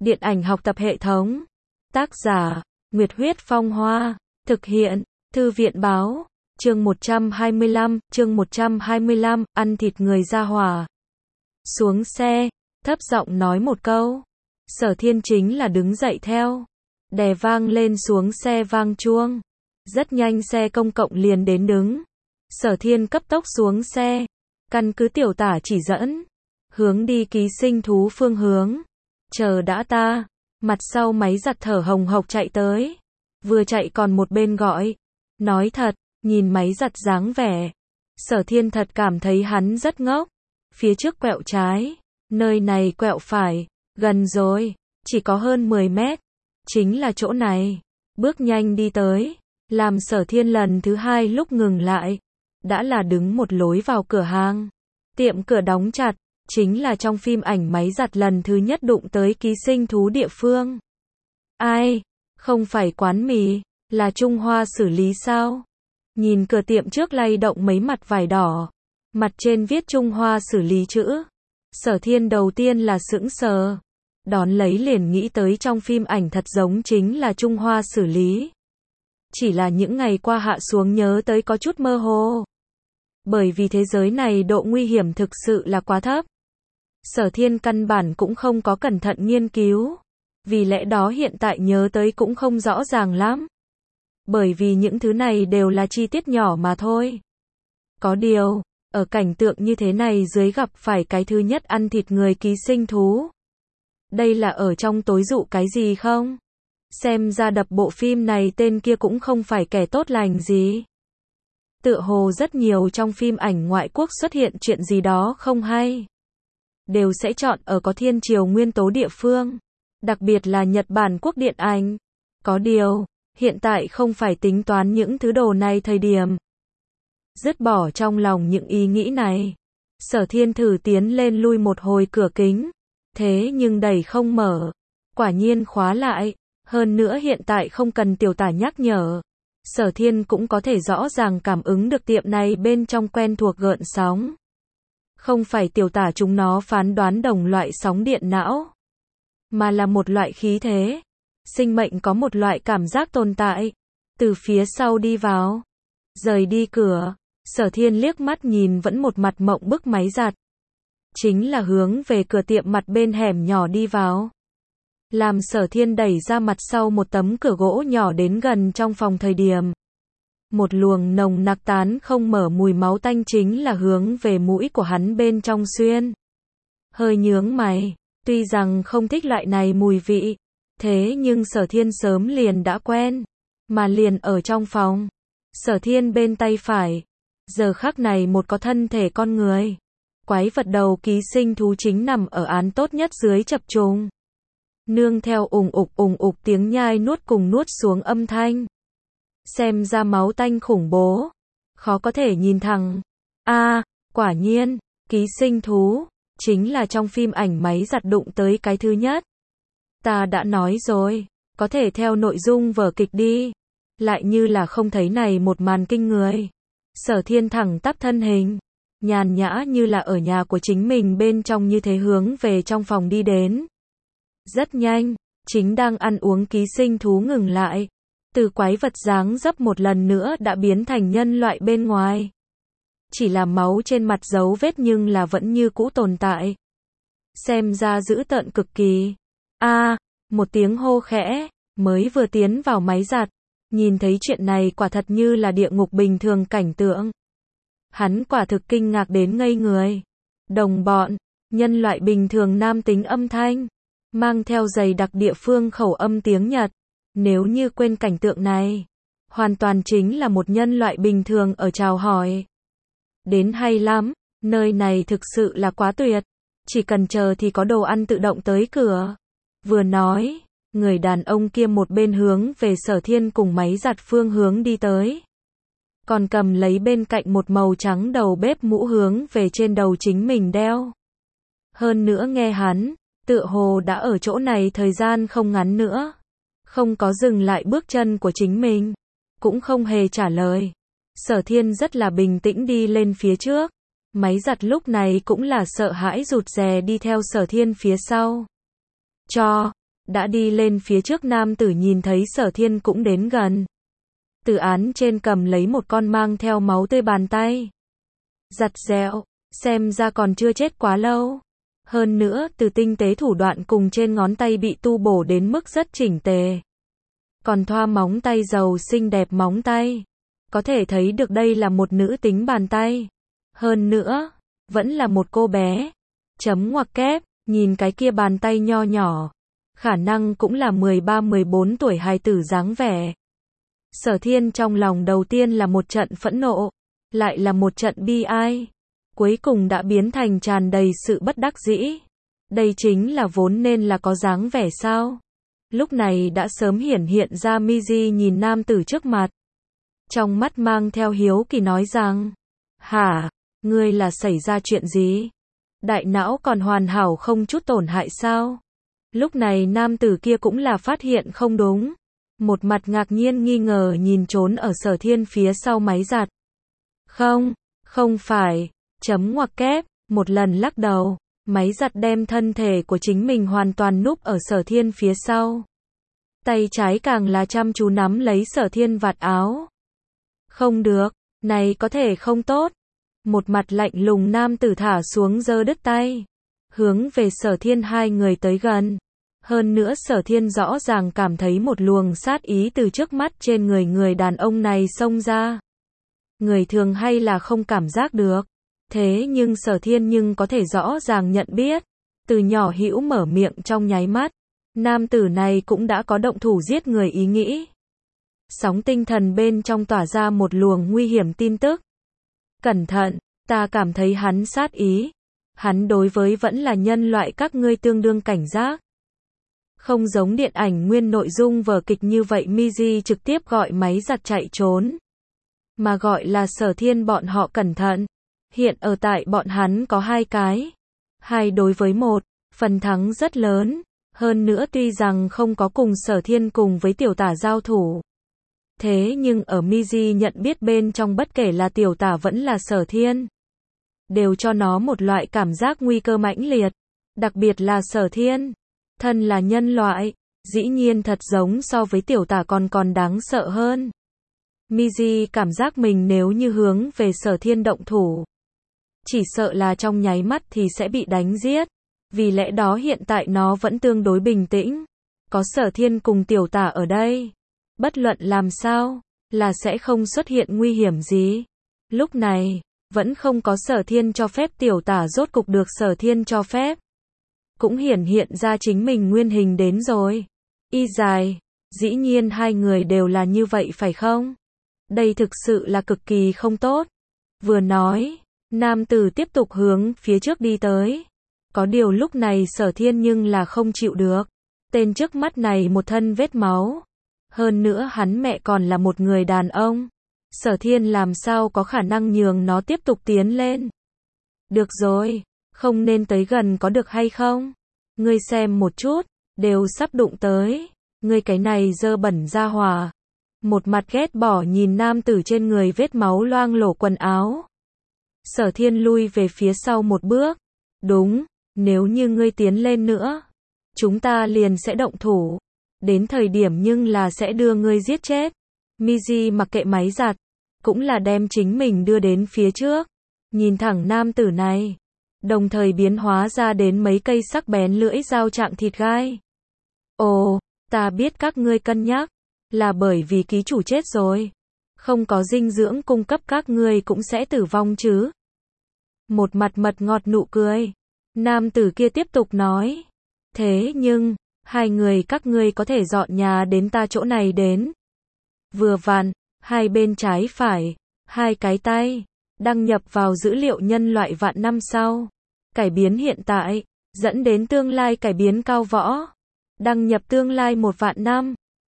Điện ảnh học tập hệ thống. Tác giả, Nguyệt Huyết Phong Hoa. Thực hiện, Thư viện Báo. Chương 125, ăn thịt người ra hỏa. Xuống xe, thấp giọng nói một câu. Sở Thiên chính là đứng dậy theo. Đè vang lên xuống xe vang chuông. Rất nhanh xe công cộng liền đến đứng. Sở Thiên cấp tốc xuống xe. Căn cứ tiểu tả chỉ dẫn. Hướng đi ký sinh thú phương hướng. Chờ đã ta. Mặt sau máy giặt thở hồng hộc chạy tới. Vừa chạy còn một bên gọi. Nói thật, nhìn máy giặt dáng vẻ. Sở Thiên thật cảm thấy hắn rất ngốc. Phía trước quẹo trái. Nơi này quẹo phải. Gần rồi. Chỉ có hơn 10 mét. Chính là chỗ này. Bước nhanh đi tới. Làm Sở Thiên lần thứ hai lúc ngừng lại. Đã là đứng một lối vào cửa hàng. Tiệm cửa đóng chặt. Chính là trong phim ảnh máy giặt lần thứ nhất đụng tới ký sinh thú địa phương. Ai? Không phải quán mì, là Trung Hoa xử lý sao? Nhìn cửa tiệm trước lay động mấy mặt vải đỏ. Mặt trên viết Trung Hoa xử lý chữ. Sở Thiên đầu tiên là sững sờ. Đón lấy liền nghĩ tới trong phim ảnh thật giống chính là Trung Hoa xử lý. Chỉ là những ngày qua hạ xuống nhớ tới có chút mơ hồ. Bởi vì thế giới này độ nguy hiểm thực sự là quá thấp. Sở Thiên căn bản cũng không có cẩn thận nghiên cứu. Vì lẽ đó hiện tại nhớ tới cũng không rõ ràng lắm. Bởi vì những thứ này đều là chi tiết nhỏ mà thôi. Có điều, ở cảnh tượng như thế này dưới gặp phải cái thứ nhất ăn thịt người ký sinh thú. Đây là ở trong tối dụ cái gì không? Xem ra đập bộ phim này tên kia cũng không phải kẻ tốt lành gì. Tựa hồ rất nhiều trong phim ảnh ngoại quốc xuất hiện chuyện gì đó không hay. Đều sẽ chọn ở có thiên triều nguyên tố địa phương. Đặc biệt là Nhật Bản quốc điện ảnh. Có điều, hiện tại không phải tính toán những thứ đồ này thời điểm. Dứt bỏ trong lòng những ý nghĩ này. Sở Thiên thử tiến lên lui một hồi cửa kính. Thế nhưng đẩy không mở. Quả nhiên khóa lại. Hơn nữa hiện tại không cần tiểu tả nhắc nhở. Sở Thiên cũng có thể rõ ràng cảm ứng được tiệm này bên trong quen thuộc gợn sóng. Không phải tiểu tả chúng nó phán đoán đồng loại sóng điện não. Mà là một loại khí thế. Sinh mệnh có một loại cảm giác tồn tại. Từ phía sau đi vào. Rời đi cửa. Sở Thiên liếc mắt nhìn vẫn một mặt mộng bức máy giặt. Chính là hướng về cửa tiệm mặt bên hẻm nhỏ đi vào. Làm Sở Thiên đẩy ra mặt sau một tấm cửa gỗ nhỏ đến gần trong phòng thời điểm. Một luồng nồng nặc tán không mở mùi máu tanh chính là hướng về mũi của hắn bên trong xuyên. Hơi nhướng mày. Tuy rằng không thích loại này mùi vị. Thế nhưng Sở Thiên sớm liền đã quen. Mà liền ở trong phòng. Sở Thiên bên tay phải. Giờ khắc này một có thân thể con người. Quái vật đầu ký sinh thú chính nằm ở án tốt nhất dưới chập trùng. Nương theo ùng ục tiếng nhai nuốt cùng nuốt xuống âm thanh. Xem ra máu tanh khủng bố. Khó có thể nhìn thẳng. Quả nhiên, ký sinh thú. Chính là trong phim ảnh máy giặt đụng tới cái thứ nhất. Ta đã nói rồi. Có thể theo nội dung vở kịch đi. Lại như là không thấy này một màn kinh người. Sở Thiên thẳng tắp thân hình. Nhàn nhã như là ở nhà của chính mình bên trong như thế hướng về trong phòng đi đến. Rất nhanh, chính đang ăn uống ký sinh thú ngừng lại. Từ quái vật dáng dấp một lần nữa đã biến thành nhân loại bên ngoài. Chỉ là máu trên mặt dấu vết nhưng là vẫn như cũ tồn tại. Xem ra dữ tợn cực kỳ. Một tiếng hô khẽ, mới vừa tiến vào máy giặt. Nhìn thấy chuyện này quả thật như là địa ngục bình thường cảnh tượng. Hắn quả thực kinh ngạc đến ngây người. Đồng bọn, nhân loại bình thường nam tính âm thanh. Mang theo dày đặc địa phương khẩu âm tiếng Nhật. Nếu như quên cảnh tượng này. Hoàn toàn chính là một nhân loại bình thường ở chào hỏi. Đến hay lắm, nơi này thực sự là quá tuyệt. Chỉ cần chờ thì có đồ ăn tự động tới cửa. Vừa nói, người đàn ông kia một bên hướng về Sở Thiên cùng máy giặt phương hướng đi tới. Còn cầm lấy bên cạnh một màu trắng đầu bếp mũ hướng về trên đầu chính mình đeo. Hơn nữa nghe hắn, tựa hồ đã ở chỗ này thời gian không ngắn nữa. Không có dừng lại bước chân của chính mình. Cũng không hề trả lời. Sở Thiên rất là bình tĩnh đi lên phía trước. Máy giặt lúc này cũng là sợ hãi rụt rè đi theo Sở Thiên phía sau. Đã đi lên phía trước, nam tử nhìn thấy Sở Thiên cũng đến gần. Từ án trên cầm lấy một con mang theo máu tươi bàn tay. Giặt dẹo, xem ra còn chưa chết quá lâu. Hơn nữa, từ tinh tế thủ đoạn cùng trên ngón tay bị tu bổ đến mức rất chỉnh tề. Còn thoa móng tay dầu xinh đẹp móng tay. Có thể thấy được đây là một nữ tính bàn tay. Hơn nữa, vẫn là một cô bé. Chấm ngoặc kép, nhìn cái kia bàn tay nho nhỏ. Khả năng cũng là 13-14 tuổi hài tử dáng vẻ. Sở Thiên trong lòng đầu tiên là một trận phẫn nộ, lại là một trận bi ai. Cuối cùng đã biến thành tràn đầy sự bất đắc dĩ. Đây chính là vốn nên là có dáng vẻ sao? Lúc này đã sớm hiển hiện ra Miji nhìn nam tử trước mặt. Trong mắt mang theo hiếu kỳ nói rằng, hả, ngươi là xảy ra chuyện gì? Đại não còn hoàn hảo không chút tổn hại sao? Lúc này nam tử kia cũng là phát hiện không đúng. Một mặt ngạc nhiên nghi ngờ nhìn trốn ở Sở Thiên phía sau máy giặt. Không phải, chấm ngoặc kép, một lần lắc đầu, máy giặt đem thân thể của chính mình hoàn toàn núp ở Sở Thiên phía sau. Tay trái càng là chăm chú nắm lấy Sở Thiên vạt áo. Không được, này có thể không tốt. Một mặt lạnh lùng nam tử thả xuống giơ đứt tay. Hướng về Sở Thiên hai người tới gần. Hơn nữa Sở Thiên rõ ràng cảm thấy một luồng sát ý từ trước mắt trên người đàn ông này xông ra. Người thường hay là không cảm giác được. Thế nhưng Sở Thiên nhưng có thể rõ ràng nhận biết. Từ nhỏ hữu mở miệng trong nháy mắt. Nam tử này cũng đã có động thủ giết người ý nghĩ. Sóng tinh thần bên trong tỏa ra một luồng nguy hiểm tin tức. Cẩn thận, ta cảm thấy hắn sát ý. Hắn đối với vẫn là nhân loại các ngươi tương đương cảnh giác. Không giống điện ảnh nguyên nội dung vở kịch như vậy Miji trực tiếp gọi máy giặt chạy trốn. Mà gọi là Sở Thiên bọn họ cẩn thận. Hiện ở tại bọn hắn có 2 cái. 2 đối với 1, phần thắng rất lớn. Hơn nữa tuy rằng không có cùng Sở Thiên cùng với tiểu tả giao thủ. Thế nhưng ở Miji nhận biết bên trong bất kể là tiểu tả vẫn là Sở Thiên. Đều cho nó một loại cảm giác nguy cơ mãnh liệt. Đặc biệt là Sở Thiên. Thân là nhân loại, dĩ nhiên thật giống so với tiểu tả còn đáng sợ hơn. Miji cảm giác mình nếu như hướng về Sở Thiên động thủ. Chỉ sợ là trong nháy mắt thì sẽ bị đánh giết. Vì lẽ đó hiện tại nó vẫn tương đối bình tĩnh. Có Sở Thiên cùng tiểu tả ở đây. Bất luận làm sao, là sẽ không xuất hiện nguy hiểm gì. Lúc này, vẫn không có Sở Thiên cho phép tiểu tả rốt cục được Sở Thiên cho phép. Cũng hiện ra chính mình nguyên hình đến rồi. Y dài, dĩ nhiên 2 người đều là như vậy phải không? Đây thực sự là cực kỳ không tốt. Vừa nói, nam tử tiếp tục hướng phía trước đi tới. Có điều lúc này Sở Thiên nhưng là không chịu được. Tên trước mắt này một thân vết máu. Hơn nữa hắn mẹ còn là một người đàn ông. Sở Thiên làm sao có khả năng nhường nó tiếp tục tiến lên. Được rồi, không nên tới gần có được hay không? Ngươi xem một chút, đều sắp đụng tới. Ngươi cái này dơ bẩn ra hỏa. Một mặt ghét bỏ nhìn nam tử trên người vết máu loang lổ quần áo. Sở Thiên lui về phía sau một bước. Đúng, nếu như ngươi tiến lên nữa, chúng ta liền sẽ động thủ. Đến thời điểm nhưng là sẽ đưa ngươi giết chết. Miji mặc kệ máy giặt, cũng là đem chính mình đưa đến phía trước. Nhìn thẳng nam tử này, đồng thời biến hóa ra đến mấy cây sắc bén lưỡi dao chạm thịt gai. Ồ, ta biết các ngươi cân nhắc, là bởi vì ký chủ chết rồi. Không có dinh dưỡng cung cấp các ngươi cũng sẽ tử vong chứ. Một mặt mật ngọt nụ cười. Nam tử kia tiếp tục nói. Thế nhưng, 2 người các ngươi có thể dọn nhà đến ta chỗ này đến. Vừa vặn, 2 bên trái phải, 2 cái tay, đăng nhập vào dữ liệu nhân loại vạn năm sau. Cải biến hiện tại, dẫn đến tương lai cải biến cao võ. Đăng nhập tương lai 1 vạn năm.